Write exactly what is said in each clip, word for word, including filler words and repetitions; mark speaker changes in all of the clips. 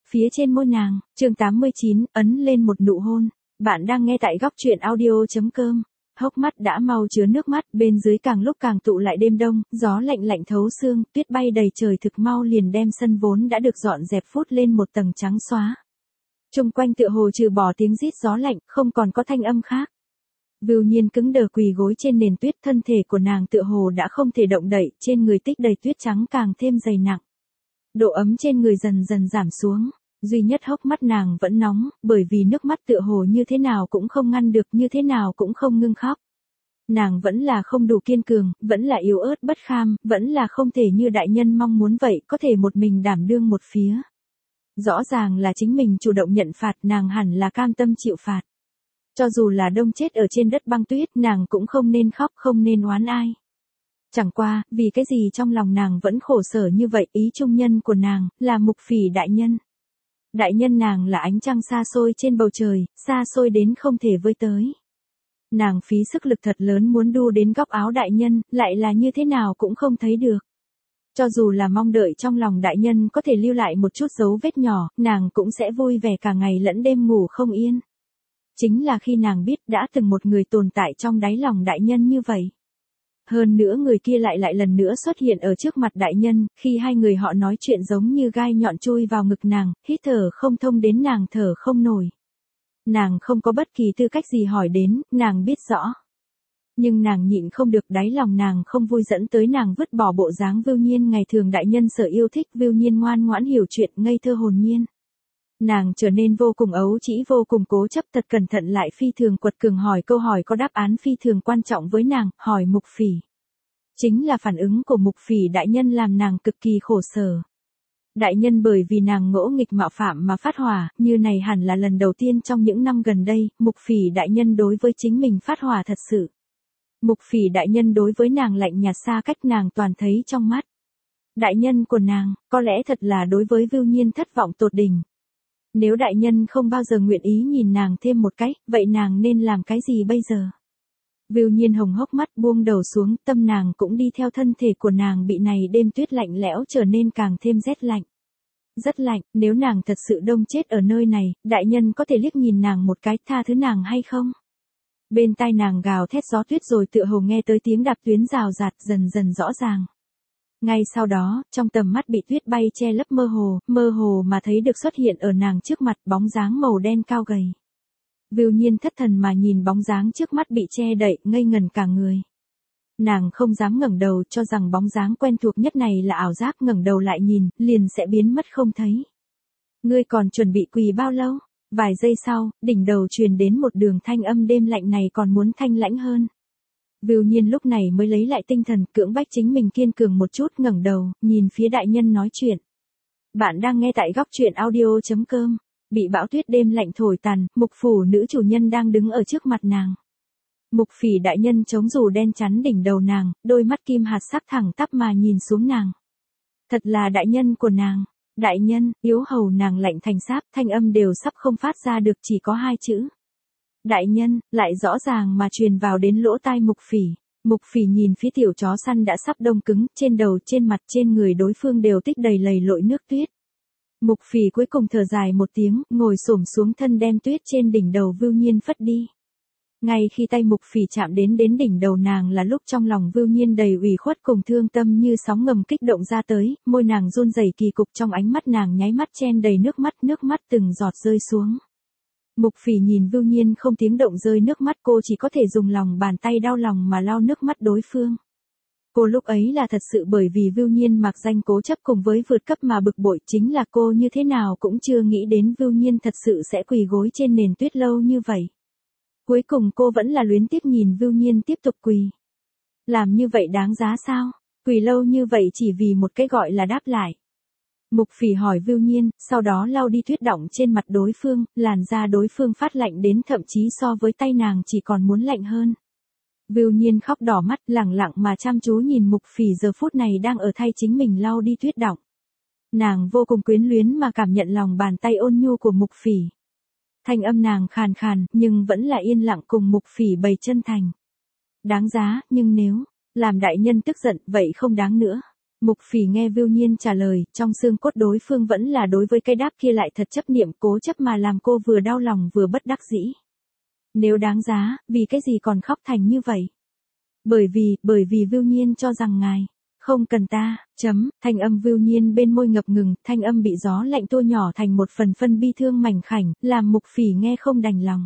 Speaker 1: phía trên môi nàng. Chương tám mươi chín, ấn lên một nụ hôn. Bạn đang nghe tại góc truyện audio chấm com. Hốc mắt đã mau chứa nước mắt, bên dưới càng lúc càng tụ lại đêm đông, gió lạnh lạnh thấu xương, tuyết bay đầy trời thực mau liền đem sân vốn đã được dọn dẹp phút lên một tầng trắng xóa. Chung quanh tựa hồ trừ bỏ tiếng rít gió lạnh, không còn có thanh âm khác. Vưu Nhiên cứng đờ quỳ gối trên nền tuyết, thân thể của nàng tựa hồ đã không thể động đậy, trên người tích đầy tuyết trắng càng thêm dày nặng. Độ ấm trên người dần dần giảm xuống, duy nhất hốc mắt nàng vẫn nóng, bởi vì nước mắt tựa hồ như thế nào cũng không ngăn được, như thế nào cũng không ngưng khóc. Nàng vẫn là không đủ kiên cường, vẫn là yếu ớt bất kham, vẫn là không thể như đại nhân mong muốn vậy, có thể một mình đảm đương một phía. Rõ ràng là chính mình chủ động nhận phạt, nàng hẳn là cam tâm chịu phạt. Cho dù là đông chết ở trên đất băng tuyết, nàng cũng không nên khóc, không nên oán ai. Chẳng qua, vì cái gì trong lòng nàng vẫn khổ sở như vậy, ý trung nhân của nàng, là Mục Phỉ đại nhân. Đại nhân nàng là ánh trăng xa xôi trên bầu trời, xa xôi đến không thể với tới. Nàng phí sức lực thật lớn muốn đu đến góc áo đại nhân, lại là như thế nào cũng không thấy được. Cho dù là mong đợi trong lòng đại nhân có thể lưu lại một chút dấu vết nhỏ, nàng cũng sẽ vui vẻ cả ngày lẫn đêm ngủ không yên. Chính là khi nàng biết đã từng một người tồn tại trong đáy lòng đại nhân như vậy. Hơn nữa người kia lại lại lần nữa xuất hiện ở trước mặt đại nhân, khi hai người họ nói chuyện giống như gai nhọn chui vào ngực nàng, hít thở không thông đến nàng thở không nổi. Nàng không có bất kỳ tư cách gì hỏi đến, nàng biết rõ. Nhưng nàng nhịn không được, đáy lòng nàng không vui dẫn tới nàng vứt bỏ bộ dáng Vưu Nhiên ngày thường đại nhân sở yêu thích. Vưu Nhiên ngoan ngoãn hiểu chuyện, ngây thơ hồn nhiên. Nàng trở nên vô cùng ấu trĩ, vô cùng cố chấp, thật cẩn thận lại phi thường quật cường hỏi câu hỏi có đáp án phi thường quan trọng với nàng, hỏi Mục Phỉ. Chính là phản ứng của Mục Phỉ đại nhân làm nàng cực kỳ khổ sở. Đại nhân bởi vì nàng ngỗ nghịch mạo phạm mà phát hỏa, như này hẳn là lần đầu tiên trong những năm gần đây, Mục Phỉ đại nhân đối với chính mình phát hỏa thật sự. Mục Phỉ đại nhân đối với nàng lạnh nhạt xa cách, nàng toàn thấy trong mắt. Đại nhân của nàng, có lẽ thật là đối với Vưu Nhiên thất vọng tột đỉnh. Nếu đại nhân không bao giờ nguyện ý nhìn nàng thêm một cái, vậy nàng nên làm cái gì bây giờ? Vưu Nhiên hồng hốc mắt buông đầu xuống, tâm nàng cũng đi theo thân thể của nàng bị này đêm tuyết lạnh lẽo trở nên càng thêm rét lạnh. Rất lạnh, nếu nàng thật sự đông chết ở nơi này, đại nhân có thể liếc nhìn nàng một cái, tha thứ nàng hay không? Bên tai nàng gào thét gió tuyết rồi tựa hồ nghe tới tiếng đạp tuyến rào rạt dần dần rõ ràng. Ngay sau đó, trong tầm mắt bị tuyết bay che lấp mơ hồ, mơ hồ mà thấy được xuất hiện ở nàng trước mặt bóng dáng màu đen cao gầy. Vưu Nhiên thất thần mà nhìn bóng dáng trước mắt bị che đậy, ngây ngần cả người. Nàng không dám ngẩng đầu, cho rằng bóng dáng quen thuộc nhất này là ảo giác, ngẩng đầu lại nhìn, liền sẽ biến mất không thấy. Ngươi còn chuẩn bị quỳ bao lâu? Vài giây sau, đỉnh đầu truyền đến một đường thanh âm đêm lạnh này còn muốn thanh lãnh hơn. Vưu Nhiên lúc này mới lấy lại tinh thần, cưỡng bách chính mình kiên cường một chút, ngẩng đầu, nhìn phía đại nhân nói chuyện. Bạn đang nghe tại góc truyện audio chấm com. Bị bão tuyết đêm lạnh thổi tàn, Mục Phủ nữ chủ nhân đang đứng ở trước mặt nàng. Mục Phỉ đại nhân chống dù đen chắn đỉnh đầu nàng, đôi mắt kim hạt sắc thẳng tắp mà nhìn xuống nàng. Thật là đại nhân của nàng. Đại nhân, yếu hầu nàng lạnh thành sáp, thanh âm đều sắp không phát ra được, chỉ có hai chữ. Đại nhân, lại rõ ràng mà truyền vào đến lỗ tai Mục Phỉ. Mục Phỉ nhìn phía tiểu chó săn đã sắp đông cứng, trên đầu, trên mặt, trên người đối phương đều tích đầy lầy lội nước tuyết. Mục Phỉ cuối cùng thở dài một tiếng, ngồi xổm xuống thân đem tuyết trên đỉnh đầu Vưu Nhiên phất đi. Ngay khi tay Mục Phỉ chạm đến đến đỉnh đầu nàng là lúc trong lòng Vưu Nhiên đầy ủy khuất cùng thương tâm như sóng ngầm kích động ra tới, môi nàng run rẩy kỳ cục, trong ánh mắt nàng nháy mắt chen đầy nước mắt, nước mắt từng giọt rơi xuống. Mục Phỉ nhìn Vưu Nhiên không tiếng động rơi nước mắt, cô chỉ có thể dùng lòng bàn tay đau lòng mà lau nước mắt đối phương. Cô lúc ấy là thật sự bởi vì Vưu Nhiên mặc danh cố chấp cùng với vượt cấp mà bực bội, chính là cô như thế nào cũng chưa nghĩ đến Vưu Nhiên thật sự sẽ quỳ gối trên nền tuyết lâu như vậy. Cuối cùng cô vẫn là luyến tiếc nhìn Vưu Nhiên tiếp tục quỳ. Làm như vậy đáng giá sao? Quỳ lâu như vậy chỉ vì một cái gọi là đáp lại. Mục Phỉ hỏi Vưu Nhiên, sau đó lau đi tuyết đọng trên mặt đối phương, làn da đối phương phát lạnh đến thậm chí so với tay nàng chỉ còn muốn lạnh hơn. Vưu Nhiên khóc đỏ mắt, lẳng lặng mà chăm chú nhìn Mục Phỉ giờ phút này đang ở thay chính mình lau đi tuyết đọng. Nàng vô cùng quyến luyến mà cảm nhận lòng bàn tay ôn nhu của Mục Phỉ. Thanh âm nàng khàn khàn, nhưng vẫn là yên lặng cùng Mục Phỉ bày chân thành. Đáng giá, nhưng nếu làm đại nhân tức giận, vậy không đáng nữa. Mục Phỉ nghe Vưu Nhiên trả lời, trong xương cốt đối phương vẫn là đối với cái đáp kia lại thật chấp niệm, cố chấp mà làm cô vừa đau lòng vừa bất đắc dĩ. Nếu đáng giá, vì cái gì còn khóc thành như vậy? Bởi vì, bởi vì Vưu Nhiên cho rằng ngài không cần ta, chấm, thanh âm Vưu Nhiên bên môi ngập ngừng, thanh âm bị gió lạnh tua nhỏ thành một phần phân bi thương mảnh khảnh, làm Mục Phỉ nghe không đành lòng.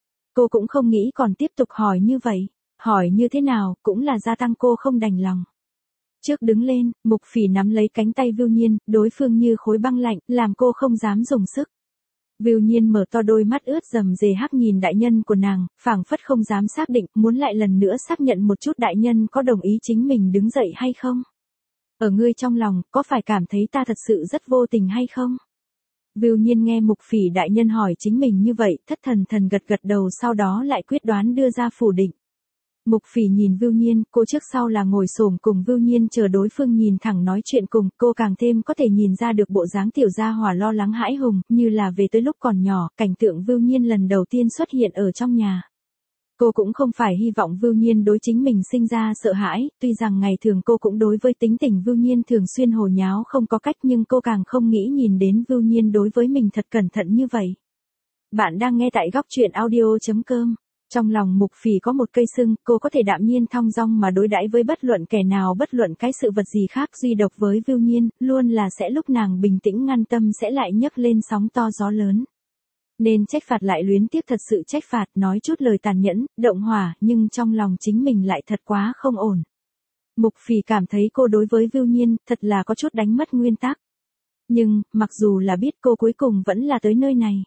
Speaker 1: Cô cũng không nghĩ còn tiếp tục hỏi như vậy, hỏi như thế nào, cũng là gia tăng cô không đành lòng. Trước đứng lên, Mục Phỉ nắm lấy cánh tay Vưu Nhiên, đối phương như khối băng lạnh, làm cô không dám dùng sức. Vưu Nhiên mở to đôi mắt ướt rầm rề hắc nhìn đại nhân của nàng, phảng phất không dám xác định, muốn lại lần nữa xác nhận một chút đại nhân có đồng ý chính mình đứng dậy hay không. Ở ngươi trong lòng, có phải cảm thấy ta thật sự rất vô tình hay không? Vưu Nhiên nghe Mục Phỉ đại nhân hỏi chính mình như vậy, thất thần thần gật gật đầu, sau đó lại quyết đoán đưa ra phủ định. Mục Phỉ nhìn Vưu Nhiên, cô trước sau là ngồi xổm cùng Vưu Nhiên chờ đối phương nhìn thẳng nói chuyện cùng, cô càng thêm có thể nhìn ra được bộ dáng tiểu gia hỏa lo lắng hãi hùng, như là về tới lúc còn nhỏ, cảnh tượng Vưu Nhiên lần đầu tiên xuất hiện ở trong nhà. Cô cũng không phải hy vọng Vưu Nhiên đối chính mình sinh ra sợ hãi, tuy rằng ngày thường cô cũng đối với tính tình Vưu Nhiên thường xuyên hồ nháo không có cách, nhưng cô càng không nghĩ nhìn đến Vưu Nhiên đối với mình thật cẩn thận như vậy. Bạn đang nghe tại góc truyện audio chấm com. Trong lòng Mục Phỉ có một cây sưng, cô có thể đạm nhiên thong dong mà đối đãi với bất luận kẻ nào, bất luận cái sự vật gì khác, duy độc với Vưu Nhiên, luôn là sẽ lúc nàng bình tĩnh ngăn tâm sẽ lại nhấc lên sóng to gió lớn. Nên trách phạt lại luyến tiếc thật sự trách phạt, nói chút lời tàn nhẫn, động hỏa, nhưng trong lòng chính mình lại thật quá không ổn. Mục Phỉ cảm thấy cô đối với Vưu Nhiên, thật là có chút đánh mất nguyên tắc. Nhưng, mặc dù là biết cô cuối cùng vẫn là tới nơi này.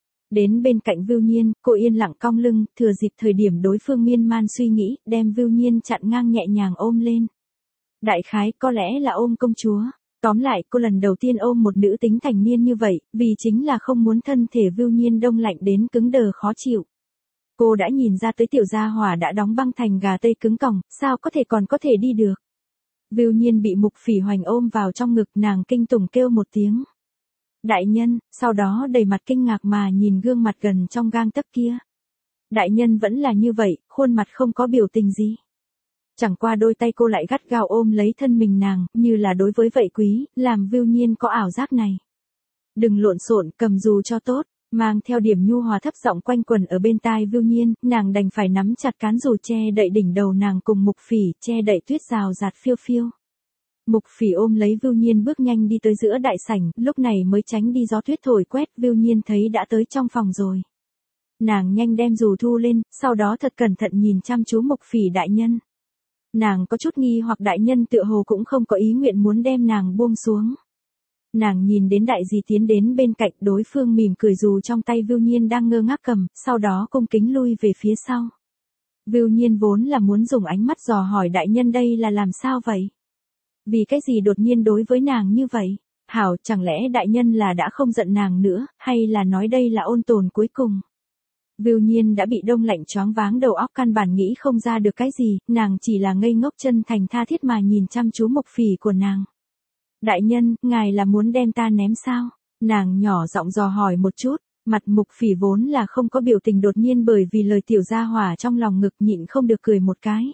Speaker 1: Đến bên cạnh Vưu Nhiên, cô yên lặng cong lưng, thừa dịp thời điểm đối phương miên man suy nghĩ, đem Vưu Nhiên chặn ngang nhẹ nhàng ôm lên. Đại khái có lẽ là ôm công chúa. Tóm lại, cô lần đầu tiên ôm một nữ tính thành niên như vậy, vì chính là không muốn thân thể Vưu Nhiên đông lạnh đến cứng đờ khó chịu. Cô đã nhìn ra tới tiểu gia hỏa đã đóng băng thành gà tây cứng còng, sao có thể còn có thể đi được. Vưu Nhiên bị Mục Phỉ hoành ôm vào trong ngực, nàng kinh tủng kêu một tiếng. Đại nhân, sau đó đầy mặt kinh ngạc mà nhìn gương mặt gần trong gang tấc kia. Đại nhân vẫn là như vậy, khuôn mặt không có biểu tình gì. Chẳng qua đôi tay cô lại gắt gao ôm lấy thân mình nàng, như là đối với vậy quý, làm Vưu Nhiên có ảo giác này. Đừng lộn xộn, cầm dù cho tốt, mang theo điểm nhu hòa thấp giọng quanh quẩn ở bên tai Vưu Nhiên, nàng đành phải nắm chặt cán dù che đậy đỉnh đầu nàng cùng Mục Phỉ, che đậy tuyết rào rạt phiêu phiêu. Mục Phỉ ôm lấy Vưu Nhiên bước nhanh đi tới giữa đại sảnh, lúc này mới tránh đi gió tuyết thổi quét, Vưu Nhiên thấy đã tới trong phòng rồi. Nàng nhanh đem dù thu lên, sau đó thật cẩn thận nhìn chăm chú Mục Phỉ đại nhân. Nàng có chút nghi hoặc đại nhân tựa hồ cũng không có ý nguyện muốn đem nàng buông xuống. Nàng nhìn đến đại dì tiến đến bên cạnh, đối phương mỉm cười dù trong tay Vưu Nhiên đang ngơ ngác cầm, sau đó cung kính lui về phía sau. Vưu Nhiên vốn là muốn dùng ánh mắt dò hỏi đại nhân đây là làm sao vậy? Vì cái gì đột nhiên đối với nàng như vậy? Hảo, chẳng lẽ đại nhân là đã không giận nàng nữa, hay là nói đây là ôn tồn cuối cùng? Vưu Nhiên đã bị đông lạnh choáng váng đầu óc, căn bản nghĩ không ra được cái gì, nàng chỉ là ngây ngốc chân thành tha thiết mà nhìn chăm chú Mục Phỉ của nàng. Đại nhân, ngài là muốn đem ta ném sao? Nàng nhỏ giọng dò hỏi một chút, mặt Mục Phỉ vốn là không có biểu tình, đột nhiên bởi vì lời tiểu gia hỏa trong lòng ngực nhịn không được cười một cái.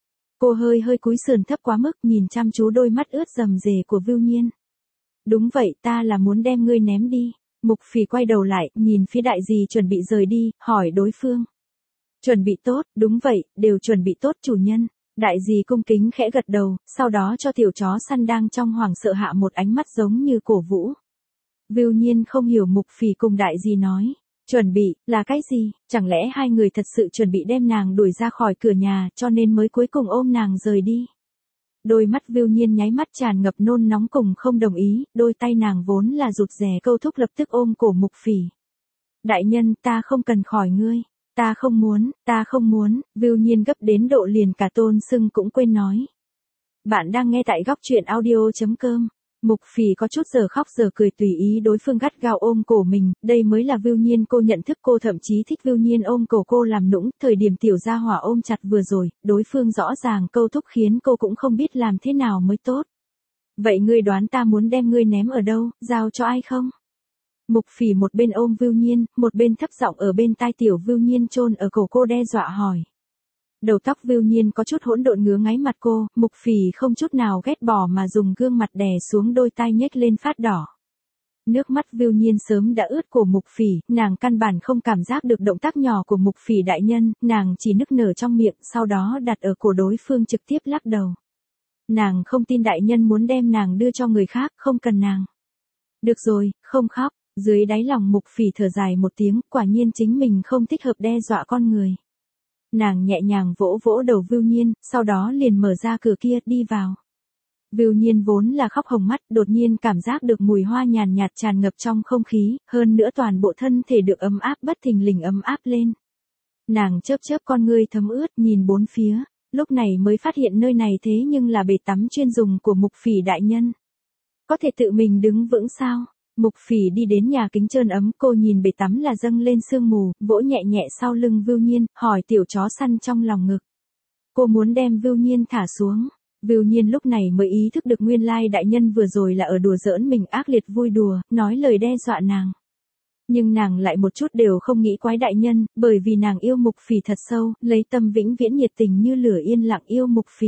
Speaker 1: Cô hơi hơi cúi sườn thấp quá mức, nhìn chăm chú đôi mắt ướt rầm rề của Vưu Nhiên. Đúng vậy, ta là muốn đem ngươi ném đi. Mục Phỉ quay đầu lại, nhìn phía đại dì chuẩn bị rời đi, hỏi đối phương. Chuẩn bị tốt, đúng vậy, đều chuẩn bị tốt chủ nhân. Đại dì cung kính khẽ gật đầu, sau đó cho tiểu chó săn đang trong hoảng sợ hạ một ánh mắt giống như cổ vũ. Vưu Nhiên không hiểu Mục Phỉ cùng đại dì nói. Chuẩn bị, là cái gì? Chẳng lẽ hai người thật sự chuẩn bị đem nàng đuổi ra khỏi cửa nhà, cho nên mới cuối cùng ôm nàng rời đi? Đôi mắt Vưu Nhiên nháy mắt tràn ngập nôn nóng cùng không đồng ý, đôi tay nàng vốn là rụt rè câu thúc lập tức ôm cổ Mục Phỉ. Đại nhân, ta không cần khỏi ngươi. Ta không muốn, ta không muốn, Vưu Nhiên gấp đến độ liền cả tôn sưng cũng quên nói. Bạn đang nghe tại góc truyện audio chấm com. Mục Phỉ có chút giờ khóc giờ cười tùy ý đối phương gắt gao ôm cổ mình, đây mới là Vưu Nhiên cô nhận thức, cô thậm chí thích Vưu Nhiên ôm cổ cô làm nũng, thời điểm tiểu gia hỏa ôm chặt vừa rồi, đối phương rõ ràng câu thúc khiến cô cũng không biết làm thế nào mới tốt. Vậy ngươi đoán ta muốn đem ngươi ném ở đâu, giao cho ai không? Mục Phỉ một bên ôm Vưu Nhiên, một bên thấp giọng ở bên tai tiểu Vưu Nhiên chôn ở cổ cô đe dọa hỏi. Đầu tóc Vưu Nhiên có chút hỗn độn ngứa ngáy mặt cô, Mục Phỉ không chút nào ghét bỏ mà dùng gương mặt đè xuống đôi tai nhếch lên phát đỏ. Nước mắt Vưu Nhiên sớm đã ướt cổ Mục Phỉ, nàng căn bản không cảm giác được động tác nhỏ của Mục Phỉ đại nhân, nàng chỉ nức nở trong miệng, sau đó đặt ở cổ đối phương trực tiếp lắc đầu. Nàng không tin đại nhân muốn đem nàng đưa cho người khác, không cần nàng. Được rồi, không khóc, dưới đáy lòng Mục Phỉ thở dài một tiếng, quả nhiên chính mình không thích hợp đe dọa con người. Nàng nhẹ nhàng vỗ vỗ đầu Vưu Nhiên, sau đó liền mở ra cửa kia, đi vào. Vưu Nhiên vốn là khóc hồng mắt, đột nhiên cảm giác được mùi hoa nhàn nhạt tràn ngập trong không khí, hơn nữa toàn bộ thân thể được ấm áp bất thình lình ấm áp lên. Nàng chớp chớp con ngươi thấm ướt, nhìn bốn phía, lúc này mới phát hiện nơi này thế nhưng là bể tắm chuyên dùng của Mục Phỉ đại nhân. Có thể tự mình đứng vững sao? Mục Phỉ đi đến nhà kính trơn ấm, cô nhìn bể tắm là dâng lên sương mù, vỗ nhẹ nhẹ sau lưng Vưu Nhiên, hỏi tiểu chó săn trong lòng ngực. Cô muốn đem Vưu Nhiên thả xuống. Vưu Nhiên lúc này mới ý thức được nguyên lai đại nhân vừa rồi là ở đùa giỡn mình, ác liệt vui đùa, nói lời đe dọa nàng. Nhưng nàng lại một chút đều không nghĩ quái đại nhân, bởi vì nàng yêu Mục Phỉ thật sâu, lấy tâm vĩnh viễn nhiệt tình như lửa yên lặng yêu Mục Phỉ.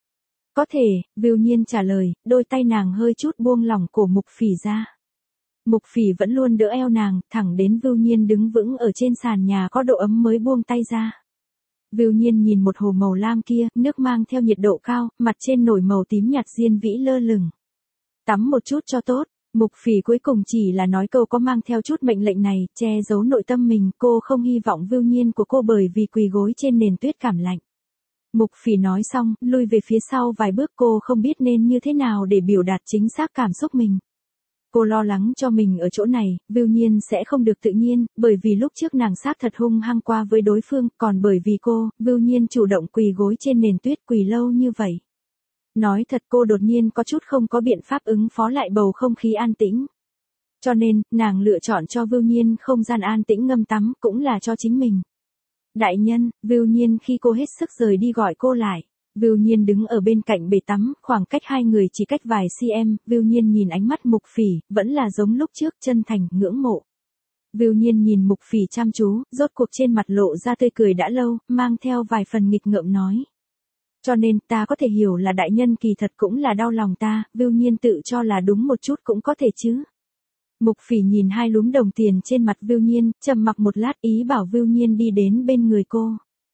Speaker 1: Có thể, Vưu Nhiên trả lời, đôi tay nàng hơi chút buông lỏng cổ Mục Phỉ ra. Mục Phỉ vẫn luôn đỡ eo nàng, thẳng đến Vưu Nhiên đứng vững ở trên sàn nhà có độ ấm mới buông tay ra. Vưu Nhiên nhìn một hồ màu lam kia, nước mang theo nhiệt độ cao, mặt trên nổi màu tím nhạt diên vĩ lơ lửng. Tắm một chút cho tốt, Mục Phỉ cuối cùng chỉ là nói câu có mang theo chút mệnh lệnh này, che giấu nội tâm mình, cô không hy vọng Vưu Nhiên của cô bởi vì quỳ gối trên nền tuyết cảm lạnh. Mục Phỉ nói xong, lui về phía sau vài bước, cô không biết nên như thế nào để biểu đạt chính xác cảm xúc mình. Cô lo lắng cho mình ở chỗ này, Vưu Nhiên sẽ không được tự nhiên, bởi vì lúc trước nàng sát thật hung hăng qua với đối phương, còn bởi vì cô, Vưu Nhiên chủ động quỳ gối trên nền tuyết quỳ lâu như vậy. Nói thật cô đột nhiên có chút không có biện pháp ứng phó lại bầu không khí an tĩnh. Cho nên, nàng lựa chọn cho Vưu Nhiên không gian an tĩnh ngâm tắm, cũng là cho chính mình. Đại nhân, Vưu Nhiên khi cô hết sức rời đi gọi cô lại. Vưu Nhiên đứng ở bên cạnh bể tắm, khoảng cách hai người chỉ cách vài cm, Vưu Nhiên nhìn ánh mắt Mục Phỉ, vẫn là giống lúc trước, chân thành, ngưỡng mộ. Vưu Nhiên nhìn Mục Phỉ chăm chú, rốt cuộc trên mặt lộ ra tươi cười đã lâu, mang theo vài phần nghịch ngợm nói. Cho nên, ta có thể hiểu là đại nhân kỳ thật cũng là đau lòng ta, Vưu Nhiên tự cho là đúng một chút cũng có thể chứ. Mục Phỉ nhìn hai lúm đồng tiền trên mặt Vưu Nhiên, trầm mặc một lát ý bảo Vưu Nhiên đi đến bên người cô.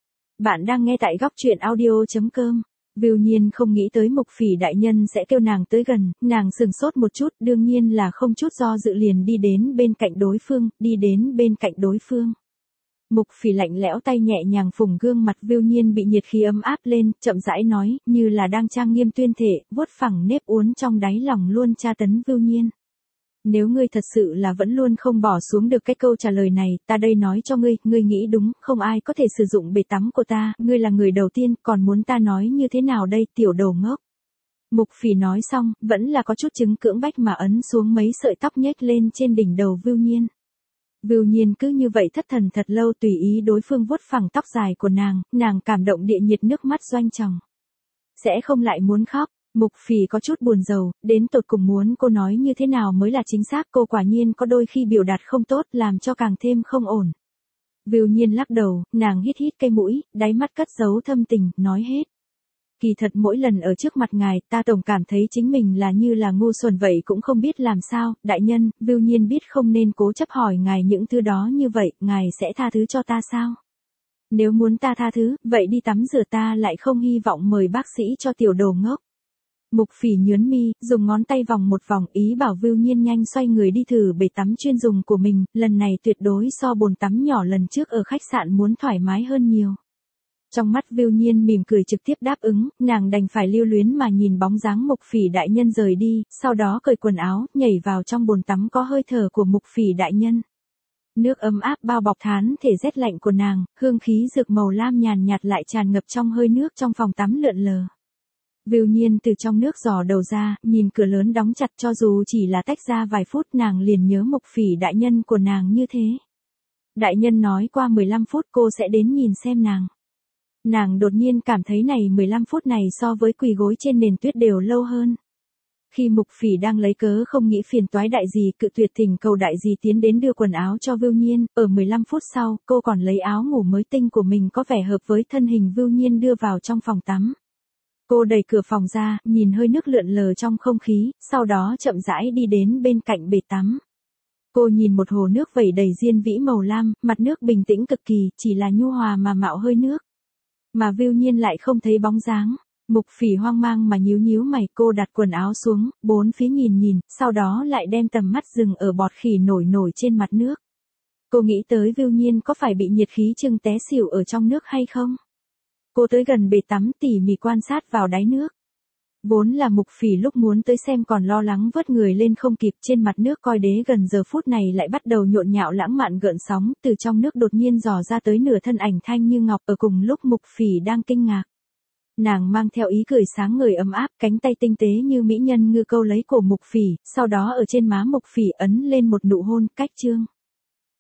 Speaker 1: Bạn đang nghe tại góc truyện audio chấm com. Vưu Nhiên không nghĩ tới Mục Phỉ đại nhân sẽ kêu nàng tới gần, nàng sừng sốt một chút, đương nhiên là không chút do dự liền đi đến bên cạnh đối phương, đi đến bên cạnh đối phương. Mục Phỉ lạnh lẽo tay nhẹ nhàng phủng gương mặt Vưu Nhiên bị nhiệt khí ấm áp lên, chậm rãi nói, như là đang trang nghiêm tuyên thể, vuốt phẳng nếp uốn trong đáy lòng luôn tra tấn Vưu Nhiên. Nếu ngươi thật sự là vẫn luôn không bỏ xuống được cái câu trả lời này, ta đây nói cho ngươi, ngươi nghĩ đúng, không ai có thể sử dụng bể tắm của ta, ngươi là người đầu tiên, còn muốn ta nói như thế nào đây, tiểu đồ ngốc. Mục Phỉ nói xong, vẫn là có chút chứng cưỡng bách mà ấn xuống mấy sợi tóc nhếch lên trên đỉnh đầu Vưu Nhiên. Vưu Nhiên cứ như vậy thất thần thật lâu tùy ý đối phương vuốt phẳng tóc dài của nàng, nàng cảm động địa nhiệt nước mắt doanh tròng. Sẽ không lại muốn khóc. Mục Phỉ có chút buồn rầu, đến tột cùng muốn cô nói như thế nào mới là chính xác, cô quả nhiên có đôi khi biểu đạt không tốt, làm cho càng thêm không ổn. Vưu Nhiên lắc đầu, nàng hít hít cây mũi, đáy mắt cất giấu thâm tình, nói hết. Kỳ thật mỗi lần ở trước mặt ngài, ta tổng cảm thấy chính mình là như là ngu xuẩn vậy cũng không biết làm sao, đại nhân, Vưu Nhiên biết không nên cố chấp hỏi ngài những thứ đó như vậy, ngài sẽ tha thứ cho ta sao? Nếu muốn ta tha thứ, vậy đi tắm rửa, ta lại không hy vọng mời bác sĩ cho tiểu đồ ngốc. Mục Phỉ nhướng mi, dùng ngón tay vòng một vòng, ý bảo Vưu Nhiên nhanh xoay người đi thử bể tắm chuyên dùng của mình, lần này tuyệt đối so bồn tắm nhỏ lần trước ở khách sạn muốn thoải mái hơn nhiều. Trong mắt Vưu Nhiên mỉm cười trực tiếp đáp ứng, nàng đành phải lưu luyến mà nhìn bóng dáng Mục Phỉ đại nhân rời đi, sau đó cởi quần áo, nhảy vào trong bồn tắm có hơi thở của Mục Phỉ đại nhân. Nước ấm áp bao bọc thán thể rét lạnh của nàng, hương khí dược màu lam nhàn nhạt lại tràn ngập trong hơi nước trong phòng tắm lượn lờ. Vưu Nhiên từ trong nước dò đầu ra, nhìn cửa lớn đóng chặt, cho dù chỉ là tách ra vài phút nàng liền nhớ Mục Phỉ đại nhân của nàng như thế. Đại nhân nói qua mười lăm phút cô sẽ đến nhìn xem nàng. Nàng đột nhiên cảm thấy này mười lăm phút này so với quỳ gối trên nền tuyết đều lâu hơn. Khi Mục Phỉ đang lấy cớ không nghĩ phiền toái đại gì cự tuyệt thỉnh cầu đại gì tiến đến đưa quần áo cho Vưu Nhiên, ở mười lăm phút sau, cô còn lấy áo ngủ mới tinh của mình có vẻ hợp với thân hình Vưu Nhiên đưa vào trong phòng tắm. Cô đẩy cửa phòng ra, nhìn hơi nước lượn lờ trong không khí, sau đó chậm rãi đi đến bên cạnh bể tắm. Cô nhìn một hồ nước vẩy đầy diên vĩ màu lam, mặt nước bình tĩnh cực kỳ, chỉ là nhu hòa mà mạo hơi nước. Mà Vưu Nhiên lại không thấy bóng dáng. Mục Phỉ hoang mang mà nhíu nhíu mày, cô đặt quần áo xuống, bốn phía nhìn nhìn, sau đó lại đem tầm mắt dừng ở bọt khỉ nổi nổi trên mặt nước. Cô nghĩ tới Vưu Nhiên có phải bị nhiệt khí chưng té xỉu ở trong nước hay không? Cô tới gần bể tắm tỉ mỉ quan sát vào đáy nước. Vốn là Mục Phỉ lúc muốn tới xem còn lo lắng vớt người lên không kịp, trên mặt nước coi đế gần giờ phút này lại bắt đầu nhộn nhạo lãng mạn gợn sóng, từ trong nước đột nhiên dò ra tới nửa thân ảnh thanh như ngọc ở cùng lúc Mục Phỉ đang kinh ngạc. Nàng mang theo ý cười sáng ngời ấm áp, cánh tay tinh tế như mỹ nhân ngư câu lấy cổ Mục Phỉ, sau đó ở trên má Mục Phỉ ấn lên một nụ hôn, cách chương.